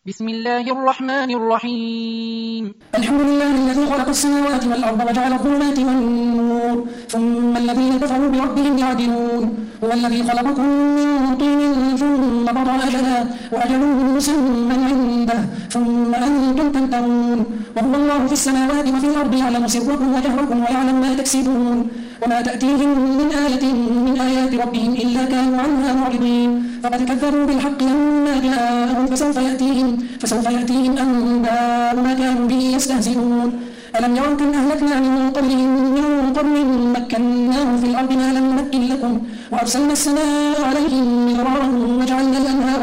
بسم الله الرحمن الرحيم. الحمد لله الذي خلق السماوات والأرض وجعل الظلمات والنور ثم الذين كفروا بربهم يعدلون. هو الذي خلقكم من طين ثم قضى أجلا وأجل مسمى عنده ثم أنتم تمترون. وهو الله في السماوات وفي الأرض يعلم سركم وجهركم ويعلم ما تكسبون وما تأتيهم من آية من آيات ربهم إلا كانوا عنها معرضين. فقد كذبوا بالحق لما جاءهم فسوف يأتيهم أنباء ما كانوا به يستهزئون. ألم يروا كم أهلكنا من قبلهم من قرن مكناهم في الأرض ما لم نمكن لكم وأرسلنا السماء عليهم مدرارا وجعلنا الأنهار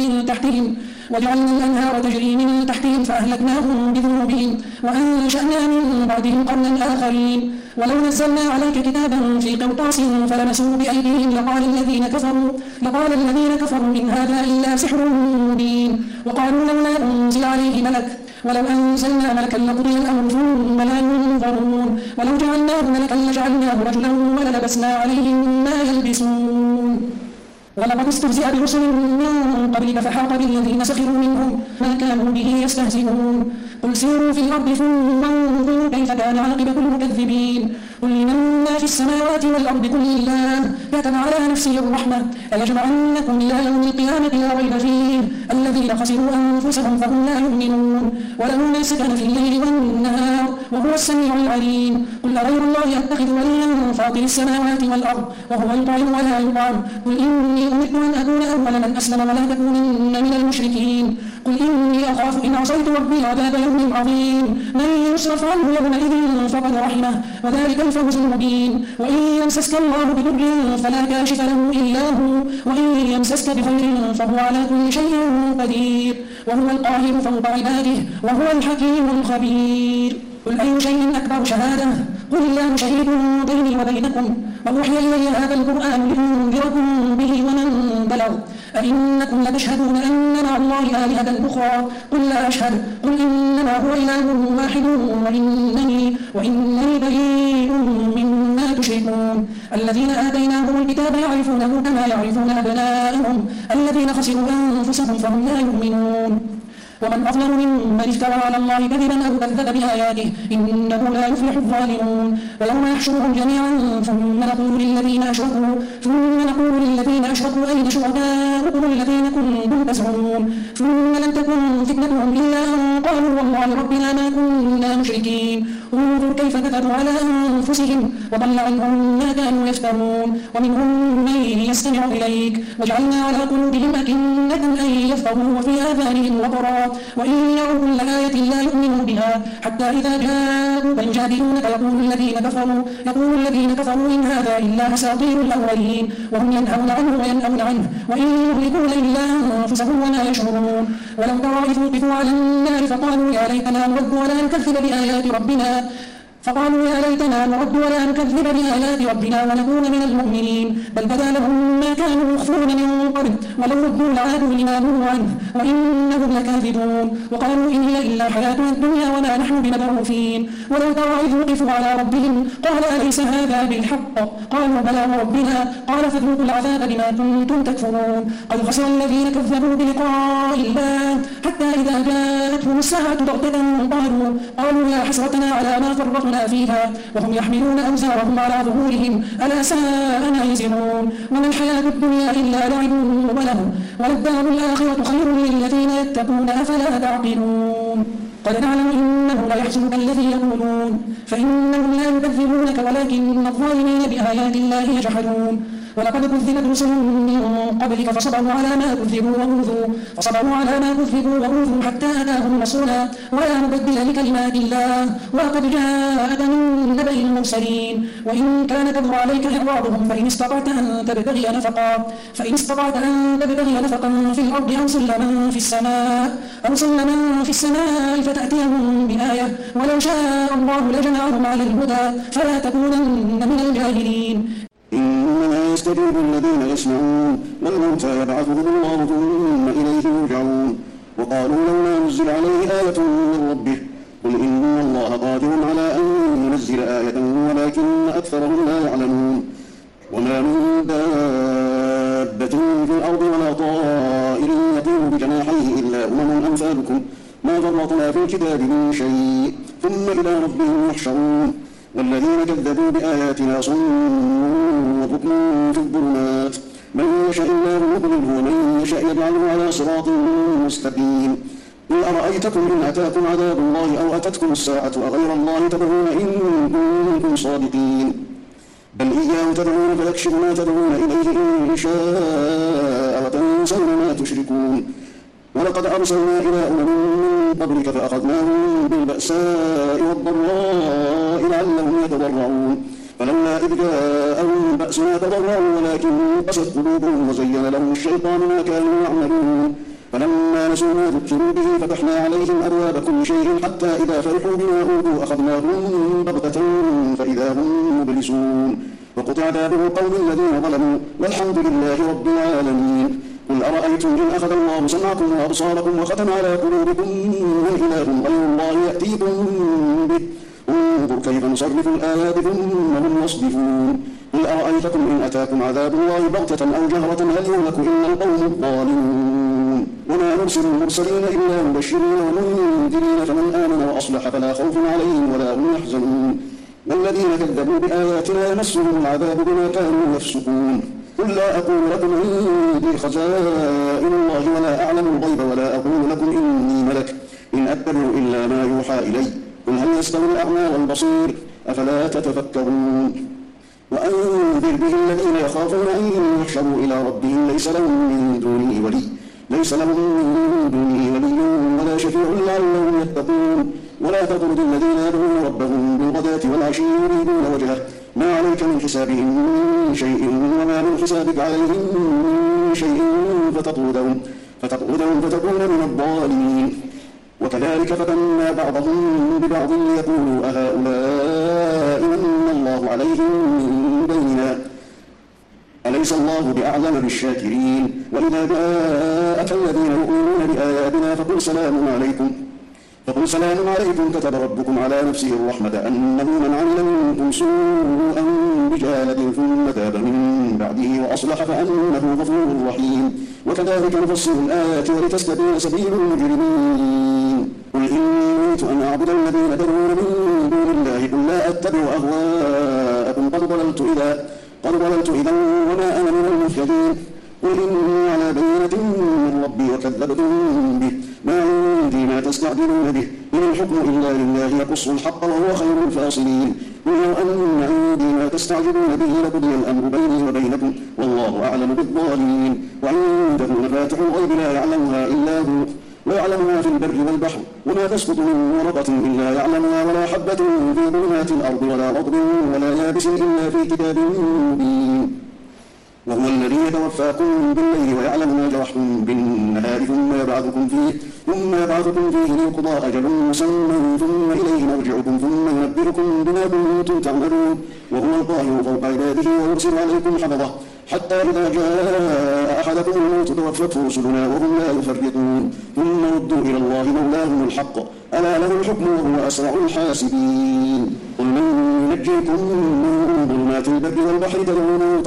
تجري من تحتهم فأهلكناهم بذنوبهم وأنشأنا من بعدهم قرنا آخرين. ولو نزلنا عليك كتابا في قرطاس فلمسوه بأيديهم لقال الذين كفروا إن هذا إلا سحر مبين. وقالوا لولا أنزل عليه ملك ولو أنزلنا ملكا لقضي الأمر ثم لا ينظرون. ولو جعلناه ملكا لجعلناه رجلا وللبسنا عليهم ما يلبسون. ولقد استهزئ برسل من قبلك فحاق بالذين سخروا منهم ما كانوا به يستهزئون. قل سيروا في الأرض ثم انظروا كيف كان عاقبة المكذبين. قل لمن ما في السماوات والأرض قل لله كتب على نفسه الرحمة أيجمعنكم إلى يوم القيامة لا ريب فيه الذين خسروا أنفسهم فهم لا يؤمنون. وله ما سكن في الليل والنهار وهو السميع العليم. قل غير الله أتخذ وليا فاطر السماوات والأرض وهو يطعم ولا يطعم. قل إني أمرت أن أكون أول من أسلم ولا تكونن من المشركين. قل إني أخاف إن عصيت ربي عذاب يوم عظيم. من يصرف عنه يومئذ فقد رحمه وذلك الفوز المبين. وإن يمسسك الله بضر فلا كاشف له إلا هو وإن يمسسك بخير فهو على كل شيء قدير وهو القاهر فوق عباده وهو الحكيم الخبير. قل أي شيء أكبر شهادة قل الله شهيد بيني وبينكم وأوحي إلي هذا القرآن لأنذركم به ومن بلغ أئنكم لتشهدون أن مع الله آلهة أخرى قل لا أشهد قل إنما هو إله واحد وإنني بريء مما تشركون. الذين آتيناهم الكتاب يعرفونه كما يعرفون أبنائهم الذين خسروا أنفسهم فهم لا يؤمنون. ومن أظلم ممن افترى على الله كذبا أو كذب بآياته إنه لا يفلح الظالمون. ويوم يحشرهم جميعا ثم نقول للذين أشركوا أين شركاؤكم الذين كنتم تزعمون ثم لم تكن فتنتهم إلا أن قالوا والله ربنا ما كنا مشركين. انظر كيف كذبوا على أنفسهم وضل عنهم ما كانوا يفترون. ومنهم من يستمع إليك وجعلنا على قلوبهم أكنة أن يفقهوا وفي آذانهم وقرا وإن يروا كل آية لا يؤمنوا بها حتى إذا جاءوا فيجادلونك يقول الذين كفروا إن هذا إلا أساطير الأولين وهم ينهون عنه وينأون عنه وإن يهلكون إلا أنفسهم وما يشعرون. ولو ترى إذ وقفوا على النار فقالوا يا ليتنا نرد ولا نكذب بآيات ربنا ونكون من المؤمنين بل بدا لهم ما كانوا يخفون من قبل ولو ردوا لعادوا لما نهوا عنه وإنهم لكاذبون. وقالوا إن هي إلا حياتنا الدنيا وما نحن بمبعوثين. ولو ترى إذ وقفوا على ربهم قال أليس هذا بالحق قالوا بلى وربنا قال فذوقوا العذاب بما كنتم تكفرون. قد خسر الذين كذبوا بلقاء الله حتى إذا جاءتهم الساعة بغتة قالوا يا حسرتنا على ما فرطنا فيها وهم يحملون أوزارهم على ظهورهم ألا ساء ما يزرون. وما الحياة الدنيا إلا لعب وله وللدار الآخرة خير للذين يتقون أفلا تعقلون. قد نعلم إنه ليحزنك الذي يقولون فإنهم لا يكذبونك ولكن الظالمين بآيات الله يجحدون. ولقد كذبت رسل من قبلك فصبروا على ما كذبوا وأوذوا حتى أتاهم رسولا ولا مبدل لكلمات الله وقد جاءك من نبأ المرسلين. وإن كان كبر عليك إعراضهم فإن استطعت أن تبتغي نفقا في الأرض أو سلما في السماء فتأتيهم بآية ولو شاء الله لجمعهم على الهدى فلا تكونن من الجاهلين. إنما يستجيب الذين يسمعون والموتى يبعثهم الله ثم إليه يرجعون. وقالوا لولا نزل عليه آية من ربه قل إن الله قادر على أن ينزل آية ولكن أكثرهم لا يعلمون. وما من دابة في الأرض ولا طائر يطير بجناحيه إلا أمم أمثالكم ما فرطنا في الكتاب من شيء ثم إلى ربهم يحشرون والذين كذبوا بآياتنا صم وبكم في الظلمات من يشاء الله يضلله ومن يشاء يجعله على صراط مستقيم قل أرأيتكم إن أتاكم عذاب الله أو أتتكم الساعة أغير الله تدعون إن كنتم صادقين بل إياه تدعون فيكشف ما تدعون إليه إن شاء وتنسون ما تشركون ولقد أرسلنا إلى أمم من قبلك فأخذناهم بالبأساء والضراء لعلهم يتضرعون فلولا إذ جاءهم بأسنا تضرعوا ولكن قست قلوبهم وزين لهم الشيطان ما كانوا يعملون فلما نسوا ما ذكروا به فتحنا عليهم أبواب كل شيء حتى إذا فرحوا بما أوتوا أخذناهم بغتة فإذا هم مبلسون وقطع دابر القوم الذين ظلموا والحمد لله رب العالمين قل أرأيتم إن أخذ الله سمعكم وأبصاركم وختم على قلوبكم من إله غير الله يأتيكم به انظر كيف نصرف الآيات ثم هم يصدفون قل أرأيتكم إن أتاكم عذاب الله بغتة أو جهرة هل يهلك إلا القوم الظالمون وما نرسل المرسلين إلا مبشرين ومنذرين فمن آمن وأصلح فلا خوف عليهم ولا هم يحزنون والذين كذبوا بآياتنا يمسهم العذاب بما كانوا يفسقون قل لا أقول لكم عندي خزائن الله ولا أعلم الغيب ولا أقول لكم إني ملك إن أتبع إلا ما يوحى إلي قل هل يستوي الأعمى والبصير أفلا تتفكرون وأنذر به الذين يخافون أن يحشروا إلى ربهم ليس لهم من دونه ولي ولا شفيع لعلهم يتقون ولا تطرد الذين يدعون ربهم بالغداة والعشي يريدون وجهه ما عليك من حسابهم من شيء وما من حسابك عليهم من شيء فتطردهم فتكون من الظالمين وكذلك فتنا بعضهم ببعض ليقولوا أهؤلاء من الله عليهم من بيننا أليس الله بأعلم بالشاكرين وإذا جاءك الذين يؤمنون بآياتنا فقل سلام عليكم كتب ربكم على نفسه الرحمة أنه من عمل منكم سوءا بجهالة ثم تاب من بعده وأصلح فأنه غفور رحيم وكذلك نفصل الآيات ولتستبين سبيل المجرمين قل إني نهيت أن أعبد الذين تدعون من دون الله قل لا أتبع أهواءكم قد ضللت إذا وما أنا من المهتدين قل إني على بينة من ربي وكذبتم به ما عندي ما تستعجلون به إن الحكم إلا لله يقص الحق وهو خير الفاصلين قل لو أن عندي ما تستعجلون به لقضي الأمر بيني وبينكم والله أعلم بالظالمين وعنده مفاتح الغيب لا يعلمها إلا هو ويعلم ما في البر والبحر وما تسقط من ورقة إلا يعلمها ولا حبة في ظلمات الأرض ولا رطب ولا يابس إلا في كتاب مبين وهو الذي يتوفاكم بالليل ويعلم ما جرحتم بالنهار ثم يبعثكم فيه ليقضى أجل مسمى ثم إليه مرجعكم ثم ينبئكم بما كنتم تعملون وهو القاهر فوق عباده ويرسل عليكم حفظه حتى إذا جاء أحدكم الموت توفته رسلنا وهم لا يفرطون ثم ردوا إلى الله مولاهم الحق ألا له الحكم وهو أسرع الحاسبين قل من ينجيكم من ظلمات البر والبحر تدعونه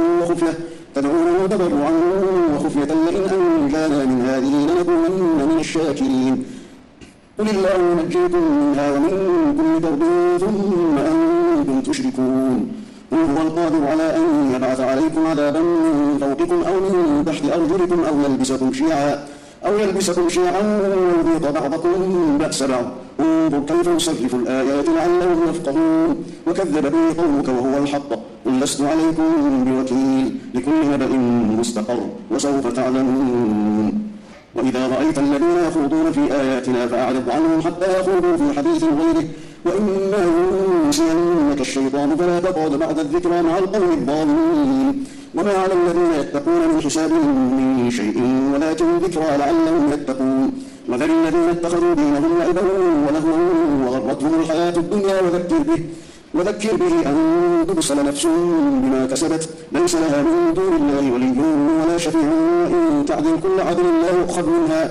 تضرعا وخفية لئن أنجانا من هذه لنكونن من الشاكرين قل الله ينجيكم منها ومن كل كرب ثم أنتم تشركون قل هو القادر على أن يبعث عليكم عذابا من فوقكم أو من تحت أرجلكم أو يلبسكم شيعا ويذيق بعضكم بأس بعض انظر كيف نصرف الآيات لعلهم يفقهون وكذب به قومك وهو الحق قل لست عليكم بوكيل لكل نبأ مستقر وسوف تعلمون وإذا رأيت الذين يخوضون في آياتنا فأعرض عنهم حتى يخوضوا في حديث غيره وإما ينسينك الشيطان فلا تقعد بعد الذكرى مع القوم الظالمين وما على الذين يتقون من حسابهم من شيء ولكن ذكرى لعلهم يتقون وذر الذين اتخذوا دينهم لعبا ولهوا وغرتهم الحياة الدنيا وذكر به أن تبصل نفس بما كسبت ليس لها من دون الله ولي ولا شفيع إن تعدل كل عدل لا يؤخذ منها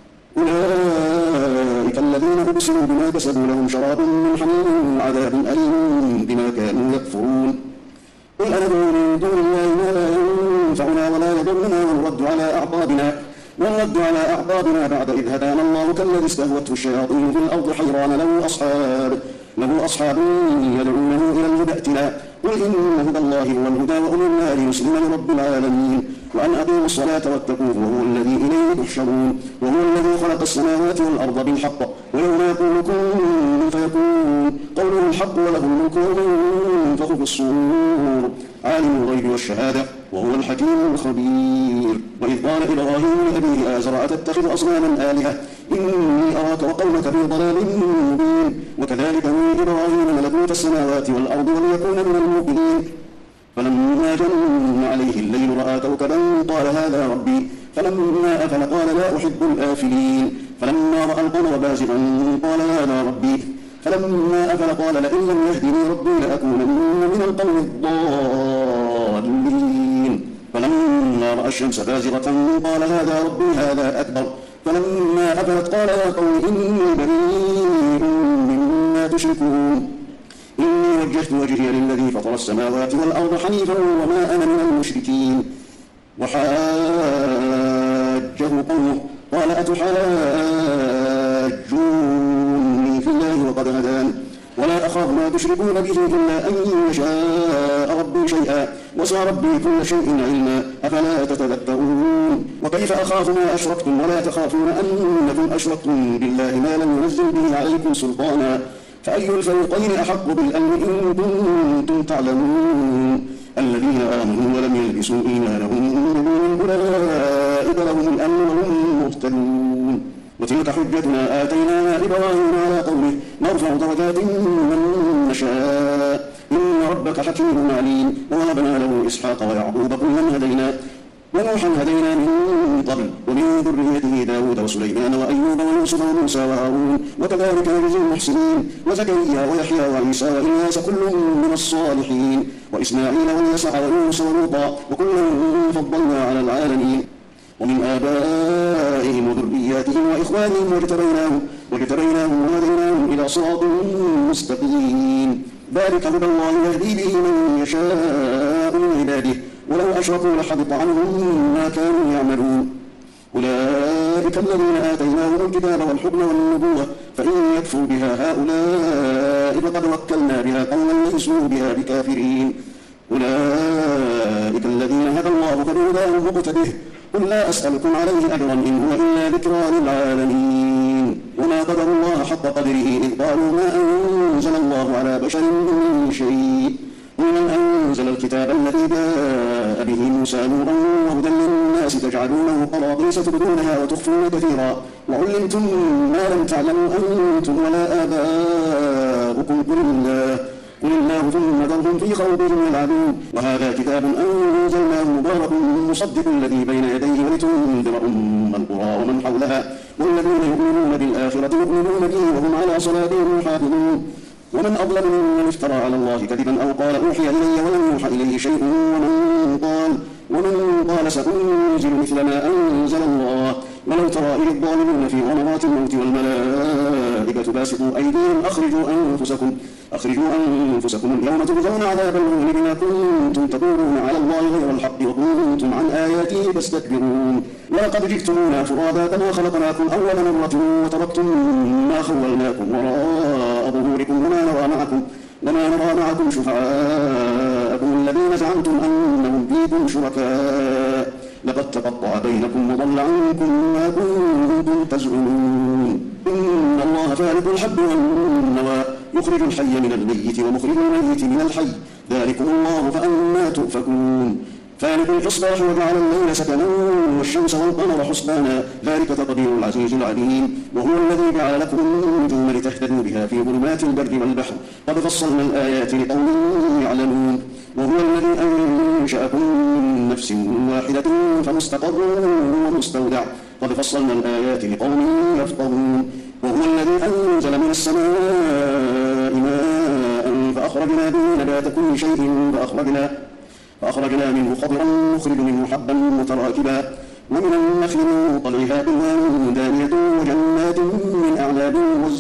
أولئك الذين أبصروا بما كسبوا لهم شراب من حميم عذاب أليم بما كانوا يكفرون قل أندعو من دون الله ما لا ينفعنا ولا يضرنا ونرد على أعقابنا ونرد على أعقابنا بعد إذ هدانا الله كالذي استهوته الشياطين في الأرض حيران له أصحاب يدعونه إلى الهدى ائتنا قل إن هدى الله هو الهدى وأمرنا لنسلم لرب العالمين وأن أقيموا الصلاة واتقوه وهو الذي إليه تحشرون وهو الذي خلق السماوات والأرض بالحق ويوم يقول كن فيكون قوله الحق وله الملك وهو ينفخ في الصور عالم الغيب والشهادة وهو الحكيم الخبير وإذ قال إبراهيم لأبيه آزر أتتخذ أصناما آلهة إني أراك وقومك في ضلال مبين وكذلك نري إبراهيم ملكوت السماوات والأرض وليكون من المؤمنين فلما جن عليه الليل رأى كوكبا قال هذا ربي فلما أفل قال لا أحب الآفلين فلما رأى القمر بازغا قال هذا ربي فلما أفل قال لئن لم يهدني ربي لأكونن من القوم الضالين فلما رأى الشمس بازغة قال هذا ربي هذا أكبر فلما أفلت قال يا قوم إني بريء مما تشركون إني وجهت وجهي للذي فطر السماوات والأرض حنيفا وما أنا من المشركين وحاجه قومه قال أتحاجوني في الله وقد هدان ولا أخاف ما تشركون به إلا أن يشاء ربي شيئا وسع ربي كل شيء علما أفلا تتذكرون وكيف أخاف ما أشركتم ولا تخافون أنكم أشركتم بالله ما لم ينزل به عليكم سلطانا فأي الفريقين أحق بالأمن إن كنتم تعلمون الذين آمنوا ولم يلبسوا إيمانهم أولئك لهم الأمن وهم مهتدون وتلك حجتنا آتيناها إبراهيم على قومه نرفع درجات من نشاء إن ربك حكيم عليم ووهبنا له إسحاق ويعقوب كلا هدينا ونوحا هدينا من قبل ومن ذريته داود وسليمان وأيوب ويوسف وموسى وهارون وكذلك نجزي المحسنين وزكريا ويحيى وعيسى وإلياس كل من الصالحين وإسماعيل واليسع ويونس ولوطا وكلا فضلنا على العالمين ومن آبائهم وذرياتهم وإخوانهم واجتبيناهم وهديناهم إلى صراط مستقيم ذلك هدى الله يهدي به من يشاء من عباده ولو أشركوا لحبط عنهم ما كانوا يعملون أولئك الذين آتيناهم الكتاب والحكم والنبوة فإن يكفروا بها هؤلاء فقد وكلنا بها قوما ليسوا بها بكافرين أولئك الذين هدى الله فبهداه مقتده قل لا أسألكم عليه أجرا إن هو إلا ذكرى للعالمين وما قدر الله حق قدره إذ قالوا ما أنزل الله على بشر من شيء من أنزل الكتاب الذي جاء به موسى نورا وهدى للناس تجعلونه قراطيس تبدونها وتخفون كثيرا وعلمتم ما لم تعلموا أنتم ولا آباؤكم قل الله ثم ذرهم في خوضهم يلعبون وهذا كتاب أنزلناه مبارك مصدق الذي بين يديه ولتنذر أم القرى ومن حولها والذين يؤمنون بالآخرة يؤمنون به وهم على صلاتهم يحافظون ومن أظلم ممن افترى على الله كذبا أو قال أوحي إلي ولم يوحى إليه شيء ومن قال سأنزل مثل ما أنزل الله ولو ترى إذ الظالمون في غمرات الموت والملائكة باسطوا أيديهم أخرجوا أنفسكم اليوم تجزون عذاب الهون بما كنتم تقولون على الله غير الحق وكنتم عن آياته تستكبرون ولقد جئتمونا فرادا كما خلقناكم أول مرة وتركتم ما خولناكم وراء ظهوركم وما نرى معكم شفعاءكم الذين زعمتم أنهم فيكم شركاء لقد تقطع بينكم وضل عنكم ما كنتم تزعمون إن الله فالق الحب والنوى يخرج الحي من الميت ومخرج الميت من الحي ذلكم الله فأنا تؤفكون فالق الإصباح وجعل الليل سكنا والشمس والقمر حسبانا ذلك تقدير العزيز العليم وهو الذي جعل لكم النجوم لتهتدوا بها في ظلمات البر والبحر قد فصلنا الآيات لقوم يعلمون وهو الذي أنشأكم من نفس واحدة فمستقر ومستودع قد فصلنا الآيات لقوم يفقهون وهو الذي أنزل من السماء ماء فأخرجنا به نبات كل شيء فأخرجنا منه خضرا نخرج منه حبا متراكبا ومن النخل من طلعها قنوان دانية وجنات من أعناب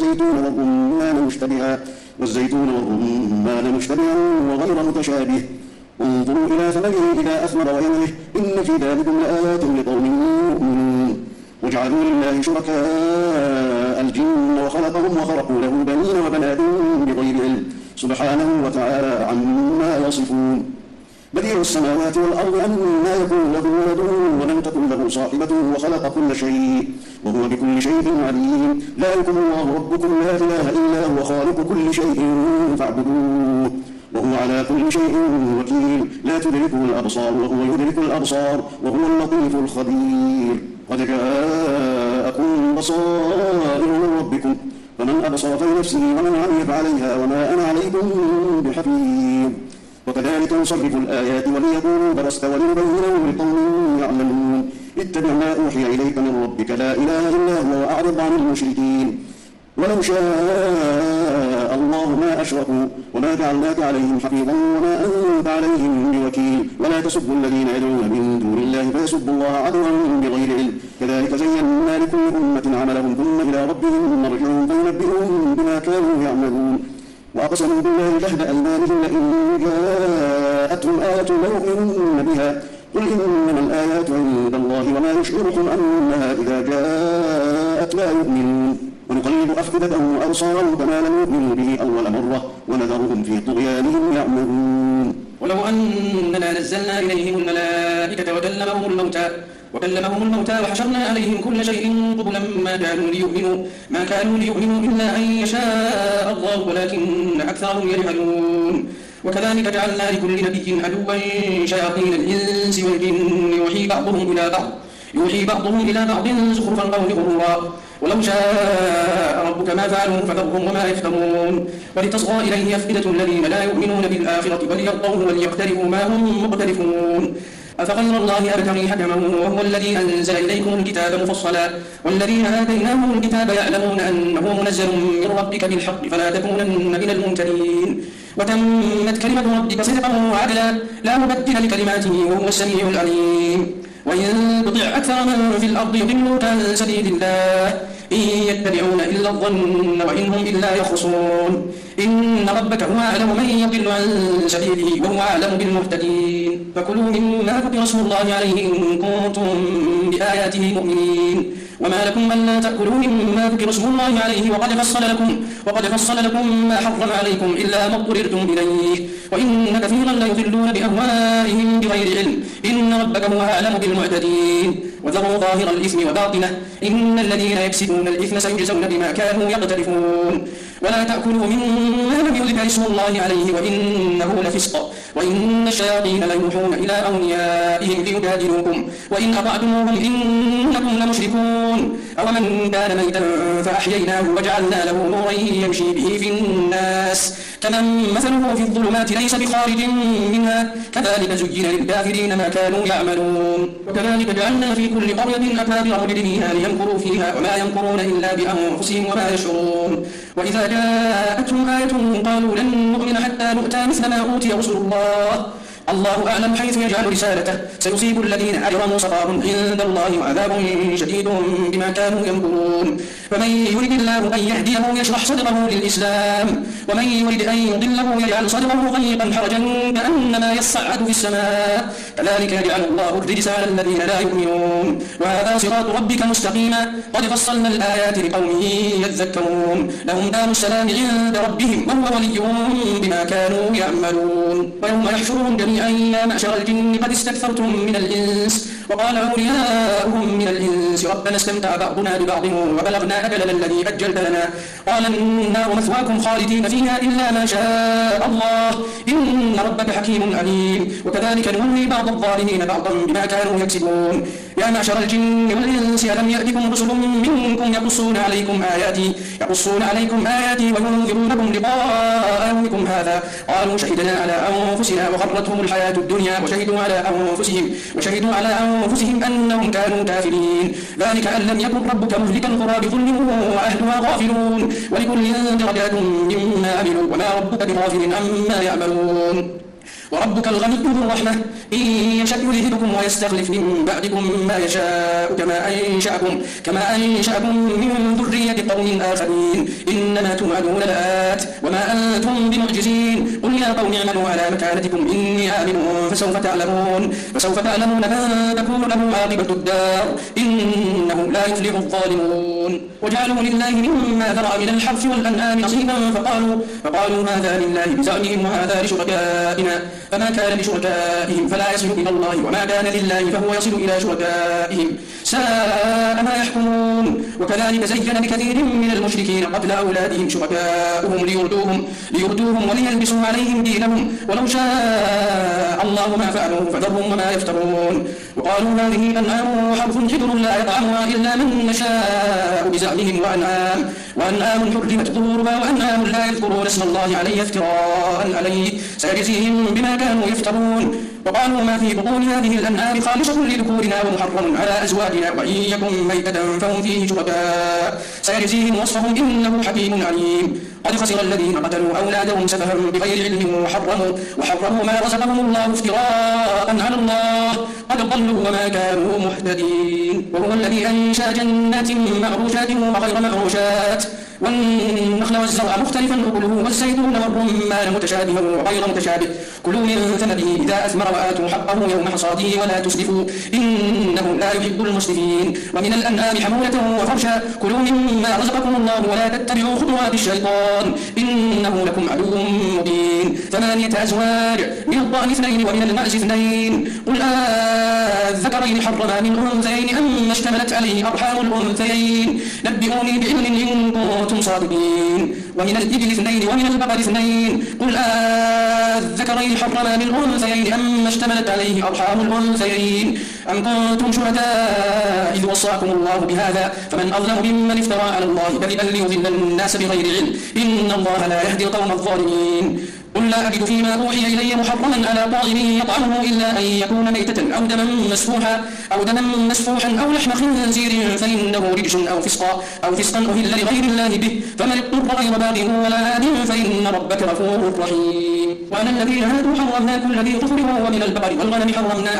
والزيتون والرمان مشتبها وغير متشابه انظروا إلى ثمره إذا أثمر وينعه إن في ذلكم لآيات لقوم يؤمنون وجعلوا لله شركاء الجن وخلقهم وخرقوا له بنين وبنات بغير علم سبحانه وتعالى عما يصفون. بديع السماوات والأرض أنى يكون له ولد ولم تكن له صاحبة وخلق كل شيء وهو بكل شيء عليم. ذلكم الله ربكم لا إله إلا هو خالق كل شيء فاعبدوه وهو على كل شيء وكيل. لا تدركه الأبصار وهو يدرك الأبصار وهو اللطيف الخبير. قد جاءكم بصائر من ربكم فمن أبصر فلنفسه ومن عمي فعليها وما أنا عليكم بحفيظ. وكذلك نصرف الآيات وليكونوا درست ولنبينه لقوم يعلمون. اتبع ما أوحي إليك من ربك لا إله إلا هو وأعرض عن المشركين. ولو شاء الله ما أشركوا وما جعلناك عليهم حفيظا وما أنت عليهم بوكيل. ولا تسبوا الذين يدعون من دون الله فيسبوا الله عدوا بغير علم. كذلك زينا لكل أمة عملهم ثم إلى ربهم مرجعهم فينبئهم بما كانوا يعملون. وأقسموا بالله جهد أيمانهم لئن جاءتهم آية ليؤمنن بها قل إنما الآيات عند الله وما يشعركم أنها إذا جاءت لا يؤمنون. ونقلب أفئدتهم وأبصارهم كما لم يؤمنوا به أول مرة ونذرهم في طغيانهم يعمهون. ولو أننا نزلنا إليهم الملائكة وكلمهم الموتى وحشرنا عليهم كل شيء قبلا ما كانوا ليؤمنوا إلا أن يشاء الله ولكن أكثرهم يجهلون. وكذلك جعلنا لكل نبي عدوا شياطين الإنس والجن يوحي بعضهم إلى بعض زخرف القول غرورا. ولو شاء ربك ما فعلوه فذرهم وما يفترون. ولتصغى إليه أفئدة الذين لا يؤمنون بالآخرة بل يرضوه وليقترفوا ما هم مقترفون. أفغير الله أبتغي حكما وهو الذي أنزل إليكم الكتاب مفصلا والذين آتيناهم الكتاب يعلمون أنه منزل من ربك بالحق فلا تكونن من الممترين. وتمت كلمة ربك صدقا وعدلا لا مبدل لكلماته وهو السميع العليم. وإن تطع أكثر من في الأرض يضلوك عن سبيل الله إن يتبعون إلا الظن وإن هم إلا يخرصون. إن ربك هو أعلم من يضل عن سبيله وهو أعلم بالمهتدين. فكلوا مما ذكر اسم الله عليه إن كنتم بآياته مؤمنين. وما لكم من لا تأكلوا مما ذكر اسم الله عليه وقد فصل لكم ما حرم عليكم إلا ما اضطررتم إليه. وإن كثيرا ليضلون بأهوائهم بغير علم. إن ربك هو أعلم بالمعتدين. وذروا ظاهر الإثم وباطنه إن الذين يكسبون الإثم سيجزون بما كانوا يقترفون. ولا تأكلوا مما لم يذكر اسم الله عليه وإنه لفسق. وإن الشياطين ليوحون إلى أوليائهم ليجادلوكم وإن أطعتموهم إنكم لمشركون. أومن كان ميتا فأحييناه وجعلنا له نورا يمشي به في الناس كمن مثله في الظلمات ليس بخارج منها كذلك زين للكافرين ما كانوا يعملون. وكذلك جعلنا في كل قرية أكابر مجرميها ليمكروا فيها وما يمكرون إلا بأنفسهم وما يشعرون. وإذا جاءتهم آية قالوا لن نؤمن حتى نؤتى مثل ما أوتي رسل الله أعلم حيث يجعل رسالته سيصيب الذين أجرموا صغار عند الله وعذاب شديد بما كانوا يمكرون. فمن يرد الله أن يهديه يشرح صدره للإسلام ومن يرد أن يضله يجعل صدره ضيقا حرجا كأنما يصعد في السماء كذلك يجعل الله الرجس على الذين لا يؤمنون. وهذا صراط ربك مستقيما قد فصلنا الآيات لقوم يذكرون. لهم دار السلام عند ربهم وهو وليهم بما كانوا يعملون. ويوم يحشرهم جميعا يا معشر الجن قد استكثرتم من الإنس وقال أولياؤهم من الإنس ربنا استمتع بعضنا ببعض وبلغنا أجلنا الذي أجلت لنا قال النار مثواكم خالدين فيها إلا ما شاء الله إن ربك حكيم عليم. وكذلك نولي بعض الظالمين بعضا بما كانوا يكسبون. يا معشر الجن والإنس ألم يأتكم رسل منكم يقصون عليكم آياتي وينذرونكم لقاء يومكم هذا قالوا شهدنا على أنفسنا وغرتهم الحياة الدنيا وشهدوا على أنفسهم أنهم كانوا كافرين. ذلك أن لم يكن ربك مهلك القرى بظلم وأهلها غافلون ولكل درجات مما عملوا وما ربك بغافل عما يعملون. وربك الغني ذو الرحمة إن يشأ يذهبكم ويستخلف من بعدكم ما يشاء كما أنشأكم من ذرية قوم آخرين إنما توعدون لآت وما أنتم بمعجزين قل يا قوم اعملوا على مكانتكم إني عامل فسوف تعلمون من تكون له عاقبة الدار إنه لا يفلح الظالمون وجعلوا لله مما ذرأ من الحرث والأنعام نصيبا فقالوا هذا لله بزعمهم وهذا لشركائنا فما كان لشركائهم فلا يصل إلى الله وما كان لله فهو يصل إلى شركائهم ساء ما يحكمون وكذلك زين لكثير من المشركين قتل أولادهم شركاؤهم ليردوهم وليلبسوا عليهم دينهم ولو شاء الله ما فعلوه فذرهم وما يفترون وقالوا هذه أنعام وحرث حجر لا يطعمها إلا من نشاء بزعمهم وأنعام حرمت ظهورها وأنعام لا يذكرون اسم الله عليه افتراء عليه سيجزيهم بما كانوا يفترون وقالوا ما في بطون هذه الأنعام خالصة لذكورنا ومحرم على أزواجنا وإن يكن ميتة فهم فيه شركاء سيجزيهم وصفهم إنه حكيم عليم قد خسر الذين قتلوا أولادهم سفها بغير علم وحرموا ما رزقهم الله افتراء على الله قد ضلوا وما كانوا مهتدين وهو الذي أنشأ جنات معروشات وغير معروشات والنخل والزرع مختلفا أكله والزيتون والرمان متشابها وغير متشابه كلوا من ثمره إذا أثمر وآتوا حقه يوم حصاده ولا تسرفوا إنه لا يحب المسرفين ومن الأنعام حمولة وفرشا كلوا مما رزقكم الله ولا تتبعوا خطوات الشيطان إنه لكم عدو مبين 8 أزواج من الضأن 2 ومن المعز 2 قل الذكرين حرم من الأنثيين أم اشتملت عليه أرحام الأنثيين نبئوني بعلم إن كنتم صادقين ومن الإبل 2 ومن البقر 2 قل الذكرين حرم من الأنثيين أم اشتملت عليه أرحام الأنثيين أم كنتم شهداء إذ وصاكم الله بهذا فمن أظلم ممن افترى على الله كذبا ليضل الناس بغير علم إن الله لا يهدي القوم الظالمين قل لا أجد فيما أوحي إلي محرما على طاعم يطعمه إلا أن يكون ميتة أو دما مسفوحا أو لحم خنزير فإنه رجس أو فسقا أهل لغير الله به فمن اضطر غير باغ ولا آد فإن ربك غفور رحيم وعلى الذين هادوا حرمنا كل ذي ظفر ومن البقر والغنم حرمنا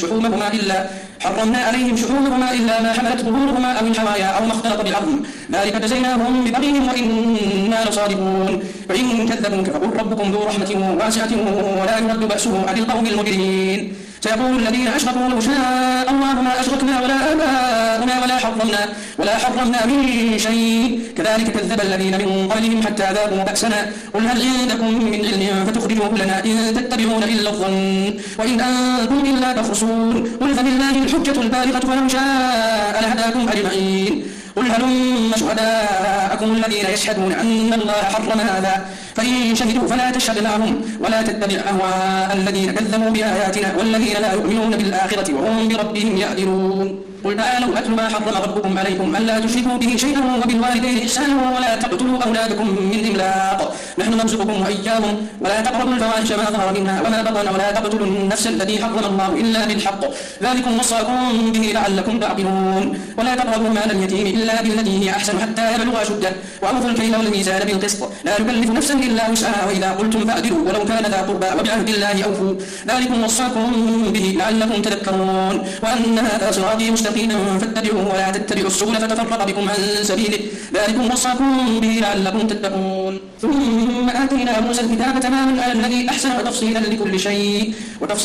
عليهم شحومهما إلا ما حملت ظهورهما أو الحوايا أو ما اختلط بالعظم ذلك جزيناهم ببغيهم وإنا لصادقون فإن كذبوك فقل ربكم ذو رحمة واسعة ولا يرد بأسه عن القوم المجرمين سيقول الذين أشركوا لو شاء الله ما أشركنا ولا آباؤنا ولا حرمنا من شيء كذلك كذب الذين من قبلهم حتى ذاقوا بأسنا قل هل عندكم من علم فتخرجوه لنا إن تتبعون إلا الظن وإن أنتم إلا تخرصون قل فلله الحجة البالغة فلو شاء لهداكم أجمعين قل هلم شهداءكم الذين يشهدون أن الله حرم هذا فإن شهدوا فلا تشهد معهم ولا تتبع أهواء الذين كذبوا بآياتنا والذين لا يؤمنون بالآخرة وهم بربهم يعدلون قل تعالوا أتل ما حرم ربكم عليكم ألا تشركوا به شيئا وبالوالدين إحسانا ولا تقتلوا أولادكم من إملاق نحن نرزقكم وإياهم ولا تقربوا الفواحش ما ظهر منها وما بطن ولا تقتلوا النفس التي حرم الله إلا بالحق ذلكم وصاكم به لعلكم تعقلون ولا تقربوا مال اليتيم إلا بالتي هي أحسن حتى يبلغ أشده وأوفوا الكيل والميزان بالقسط لا نكلف نفسا إلا وسعها وإذا قلتم فاعدلوا ولو كان ذا قربى وبعهد الله أوفوا ذلكم وصاكم به لعلكم تذكرون وأن هذا صراطي مستقيما فاتبعوه ولا تتبعوا السبل فتفرق بكم عن سبيله ذلكم وصاكم به لعلكم تتقون ثم آتينا موسى الكتاب تماما على الذي أحسن وتفصيلا لكل شيء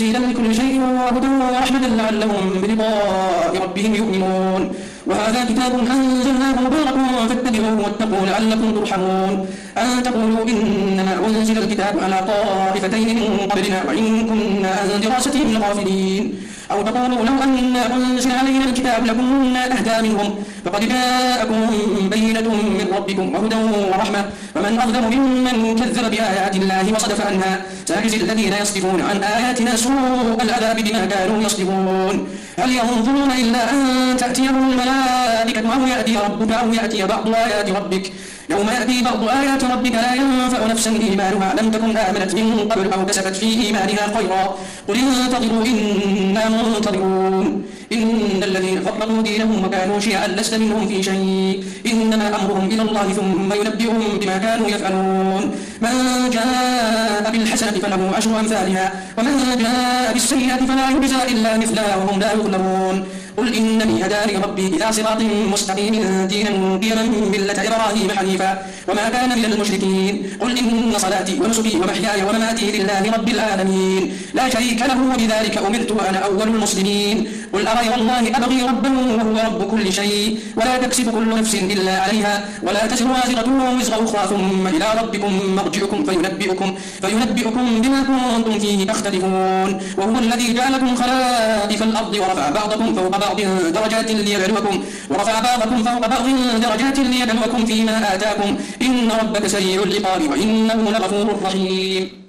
وهدى ورحمة لعلهم بلقاء ربهم يؤمنون وهذا كتاب أنزلناه مبارك فاتبعوه واتقوا لعلكم ترحمون أن تقولوا إنما أنزل الكتاب على طائفتين من قبلنا وإن كنا عن دراستهم لغافلين أو تقولوا لو أنا أنزل علينا الكتاب لكنا أهدى منهم فقد جاءكم بينة من ربكم وهدى ورحمة فمن أظلم ممن كذب بآيات الله وصدف عنها سيجزي الذين يصدفون عن آياتنا سوء العذاب بما كانوا يصدفون هل ينظرون إلا أن تأتيهم الملائكة أو يأتي ربك أو يأتي بعض آيات ربك يوم يأتي بعض آيات ربك لا ينفع نفسا إيمانها لم تكن آمنت من قبل أو كسبت في إيمانها خيرا قل انتظروا إنا منتظرون إن الذين فرقوا دينهم وكانوا شيعا لست منهم في شيء إنما أمرهم إلى الله ثم ينبئهم بما كانوا يفعلون من جاء بالحسنة فله 10 أمثالها ومن جاء بالسيئة فلا يجزى إلا مثلها وهم لا يظلمون قل إنني هداني ربي إلى صراط مستقيم دينا قيما ملة إبراهيم حنيفا وما كان من المشركين قل إن صلاتي ونسكي ومحياي ومماتي لله رب العالمين لا شريك له وبذلك أمرت وأنا أول المسلمين قل أغير الله أبغي ربا وهو رب كل شيء ولا تكسب كل نفس إلا عليها ولا تزر وازرة وزر أخرى ثم إلى ربكم مرجعكم فينبئكم بما كنتم فيه تختلفون وهو الذي جعلكم خلائف الأرض ورفع بعضكم فوق بعض درجات ليبلوكم فيما آتاكم إن ربك سريع العقاب وإنه لغفور رحيم.